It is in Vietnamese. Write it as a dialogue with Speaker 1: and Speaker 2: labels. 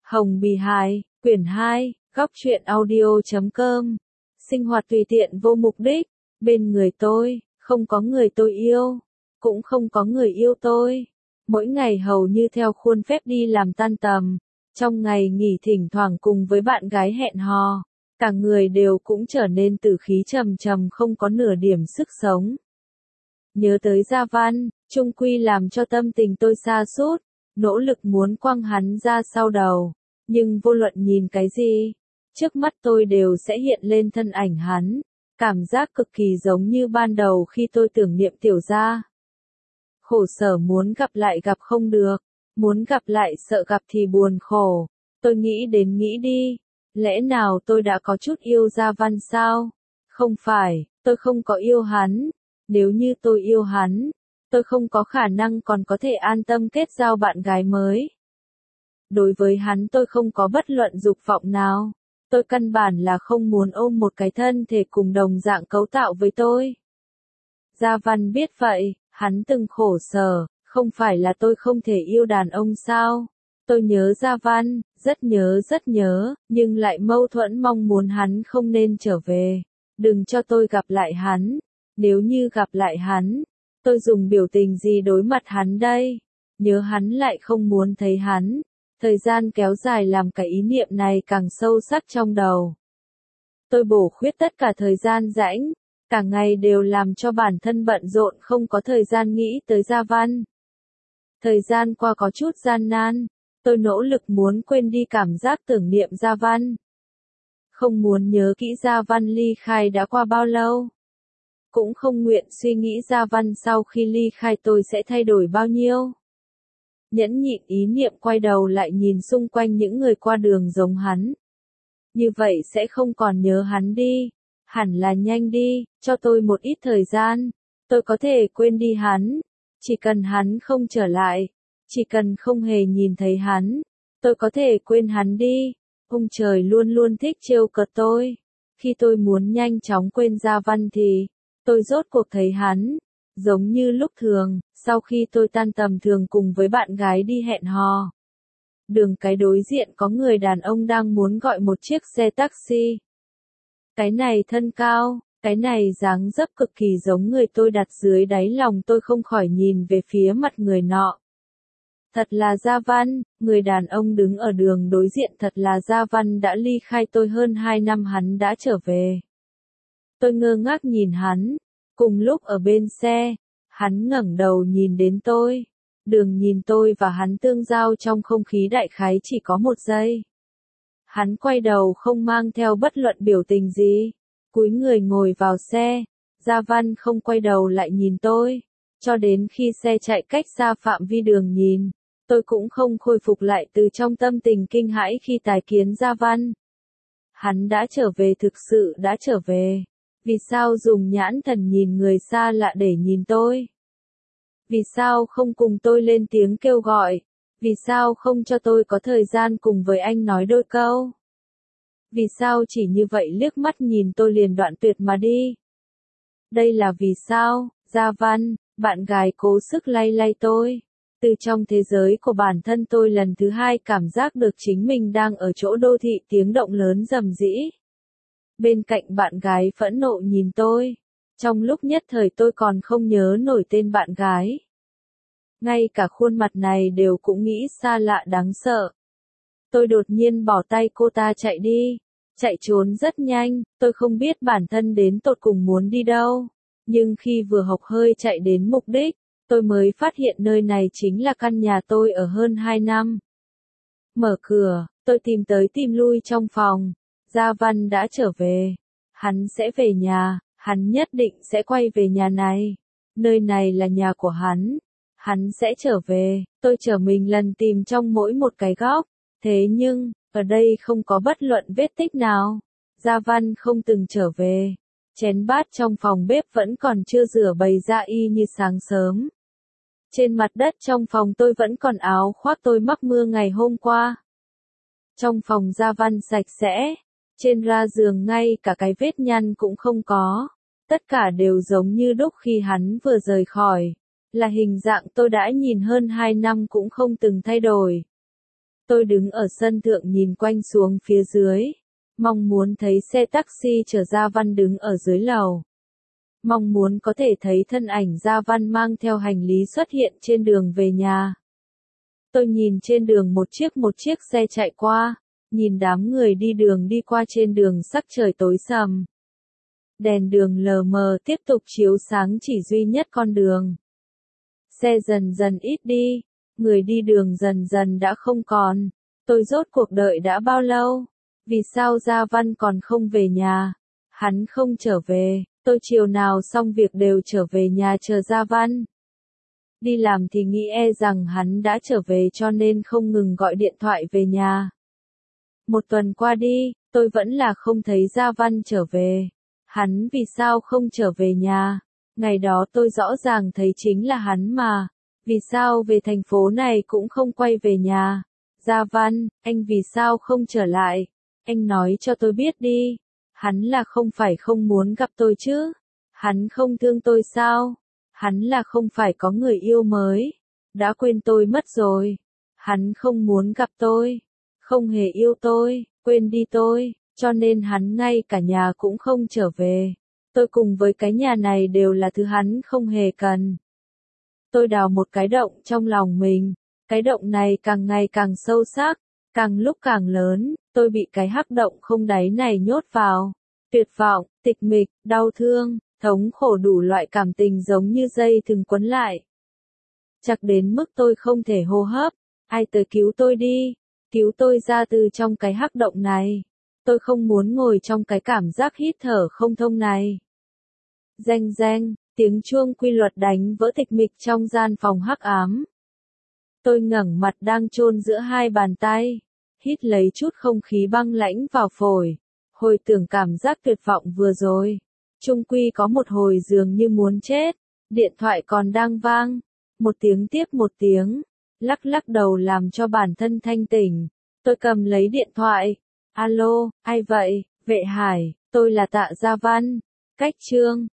Speaker 1: Hồng Bì Hài, quyển 2, góc truyện audio.com. Sinh hoạt tùy tiện vô mục đích, bên người tôi, không có người tôi yêu, cũng không có người yêu tôi. Mỗi ngày hầu như theo khuôn phép đi làm tan tầm, trong ngày nghỉ thỉnh thoảng cùng với bạn gái hẹn hò, cả người đều cũng trở nên tử khí trầm trầm không có nửa điểm sức sống. Nhớ tới Gia Văn, chung quy làm cho tâm tình tôi sa sút, nỗ lực muốn quăng hắn ra sau đầu, nhưng vô luận nhìn cái gì, trước mắt tôi đều sẽ hiện lên thân ảnh hắn, cảm giác cực kỳ giống như ban đầu khi tôi tưởng niệm Tiểu Gia. Khổ sở muốn gặp lại gặp không được, muốn gặp lại sợ gặp thì buồn khổ, tôi nghĩ đến nghĩ đi, lẽ nào tôi đã có chút yêu Gia Văn sao? Không phải, tôi không có yêu hắn, nếu như tôi yêu hắn, tôi không có khả năng còn có thể an tâm kết giao bạn gái mới. Đối với hắn tôi không có bất luận dục vọng nào, tôi căn bản là không muốn ôm một cái thân thể cùng đồng dạng cấu tạo với tôi. Gia Văn biết vậy, hắn từng khổ sở, không phải là tôi không thể yêu đàn ông sao? Tôi nhớ Gia Văn, rất nhớ, nhưng lại mâu thuẫn mong muốn hắn không nên trở về, đừng cho tôi gặp lại hắn, nếu như gặp lại hắn, tôi dùng biểu tình gì đối mặt hắn đây? Nhớ hắn lại không muốn thấy hắn. Thời gian kéo dài làm cái ý niệm này càng sâu sắc trong đầu. Tôi bổ khuyết tất cả thời gian rãnh, cả ngày đều làm cho bản thân bận rộn không có thời gian nghĩ tới Gia Văn. Thời gian qua có chút gian nan, tôi nỗ lực muốn quên đi cảm giác tưởng niệm Gia Văn. Không muốn nhớ kỹ Gia Văn ly khai đã qua bao lâu. Cũng không nguyện suy nghĩ Gia Văn sau khi ly khai tôi sẽ thay đổi bao nhiêu. Nhẫn nhịn ý niệm quay đầu lại nhìn xung quanh những người qua đường giống hắn. Như vậy sẽ không còn nhớ hắn đi. Hẳn là nhanh đi, cho tôi một ít thời gian. Tôi có thể quên đi hắn. Chỉ cần hắn không trở lại. Chỉ cần không hề nhìn thấy hắn. Tôi có thể quên hắn đi. Ông trời luôn luôn thích trêu cợt tôi. Khi tôi muốn nhanh chóng quên Gia Văn thì tôi rốt cuộc thấy hắn. Giống như lúc thường, sau khi tôi tan tầm thường cùng với bạn gái đi hẹn hò. Đường cái đối diện có người đàn ông đang muốn gọi một chiếc xe taxi. Cái này thân cao, cái này dáng dấp cực kỳ giống người tôi đặt dưới đáy lòng tôi không khỏi nhìn về phía mặt người nọ. Thật là Gia Văn, người đàn ông đứng ở đường đối diện thật là Gia Văn đã ly khai tôi hơn 2 năm hắn đã trở về. Tôi ngơ ngác nhìn hắn. Cùng lúc ở bên xe, hắn ngẩng đầu nhìn đến tôi. Đường nhìn tôi và hắn tương giao trong không khí đại khái chỉ có 1 giây. Hắn quay đầu không mang theo bất luận biểu tình gì. Cúi người ngồi vào xe. Gia Văn không quay đầu lại nhìn tôi. Cho đến khi xe chạy cách xa phạm vi đường nhìn, tôi cũng không khôi phục lại từ trong tâm tình kinh hãi khi tái kiến Gia Văn. Hắn đã trở về, thực sự đã trở về. Vì sao dùng nhãn thần nhìn người xa lạ để nhìn tôi? Vì sao không cùng tôi lên tiếng kêu gọi? Vì sao không cho tôi có thời gian cùng với anh nói đôi câu? Vì sao chỉ như vậy liếc mắt nhìn tôi liền đoạn tuyệt mà đi? Đây là vì sao? Gia Văn, bạn gái cố sức lay lay tôi. Từ trong thế giới của bản thân tôi lần thứ 2 cảm giác được chính mình đang ở chỗ đô thị tiếng động lớn rầm rĩ. Bên cạnh bạn gái phẫn nộ nhìn tôi. Trong lúc nhất thời tôi còn không nhớ nổi tên bạn gái. Ngay cả khuôn mặt này đều cũng nghĩ xa lạ đáng sợ. Tôi đột nhiên bỏ tay cô ta chạy đi. Chạy trốn rất nhanh, tôi không biết bản thân đến tột cùng muốn đi đâu. Nhưng khi vừa hộc hơi chạy đến mục đích, tôi mới phát hiện nơi này chính là căn nhà tôi ở hơn 2 năm. Mở cửa, tôi tìm tới tìm lui trong phòng. Gia Văn đã trở về. Hắn sẽ về nhà, hắn nhất định sẽ quay về nhà này. Nơi này là nhà của hắn. Hắn sẽ trở về, tôi trở mình lần tìm trong mỗi một cái góc. Thế nhưng, ở đây không có bất luận vết tích nào. Gia Văn không từng trở về. Chén bát trong phòng bếp vẫn còn chưa rửa bày ra y như sáng sớm. Trên mặt đất trong phòng tôi vẫn còn áo khoác tôi mắc mưa ngày hôm qua. Trong phòng Gia Văn sạch sẽ. Trên ra giường ngay cả cái vết nhăn cũng không có. Tất cả đều giống như đúc khi hắn vừa rời khỏi. Là hình dạng tôi đã nhìn hơn 2 năm cũng không từng thay đổi. Tôi đứng ở sân thượng nhìn quanh xuống phía dưới, mong muốn thấy xe taxi chở Gia Văn đứng ở dưới lầu. Mong muốn có thể thấy thân ảnh Gia Văn mang theo hành lý xuất hiện trên đường về nhà. Tôi nhìn trên đường một chiếc xe chạy qua, nhìn đám người đi đường đi qua trên đường sắc trời tối sầm. Đèn đường lờ mờ tiếp tục chiếu sáng chỉ duy nhất con đường. Xe dần dần ít đi, người đi đường dần dần đã không còn. Tôi rốt cuộc đợi đã bao lâu? Vì sao Gia Văn còn không về nhà? Hắn không trở về, tôi chiều nào xong việc đều trở về nhà chờ Gia Văn. Đi làm thì nghĩ rằng hắn đã trở về cho nên không ngừng gọi điện thoại về nhà. Một tuần qua đi, tôi vẫn là không thấy Gia Văn trở về. Hắn vì sao không trở về nhà? Ngày đó tôi rõ ràng thấy chính là hắn mà. Vì sao về thành phố này cũng không quay về nhà? Gia Văn, anh vì sao không trở lại? Anh nói cho tôi biết đi. Hắn là không phải không muốn gặp tôi chứ? Hắn không thương tôi sao? Hắn là không phải có người yêu mới? Đã quên tôi mất rồi. Hắn không muốn gặp tôi. Không hề yêu tôi, quên đi tôi, cho nên hắn ngay cả nhà cũng không trở về. Tôi cùng với cái nhà này đều là thứ hắn không hề cần. Tôi đào một cái động trong lòng mình, cái động này càng ngày càng sâu sắc, càng lúc càng lớn, tôi bị cái hắc động không đáy này nhốt vào. Tuyệt vọng, tịch mịch, đau thương, thống khổ đủ loại cảm tình giống như dây thừng quấn lại. Chắc đến mức tôi không thể hô hấp, ai tới cứu tôi đi, cứu tôi ra từ trong cái hắc động này. Tôi không muốn ngồi trong cái cảm giác hít thở không thông này. Reng reng, tiếng chuông quy luật đánh vỡ tịch mịch trong gian phòng hắc ám. Tôi ngẩng mặt đang chôn giữa hai bàn tay, hít lấy chút không khí băng lãnh vào phổi, hồi tưởng cảm giác tuyệt vọng vừa rồi. Chung quy có một hồi dường như muốn chết, điện thoại còn đang vang, một tiếng tiếp một tiếng, lắc lắc đầu làm cho bản thân thanh tỉnh. Tôi cầm lấy điện thoại, alo, ai vậy? Vệ Hải, tôi là Tạ Gia Văn. Cách chương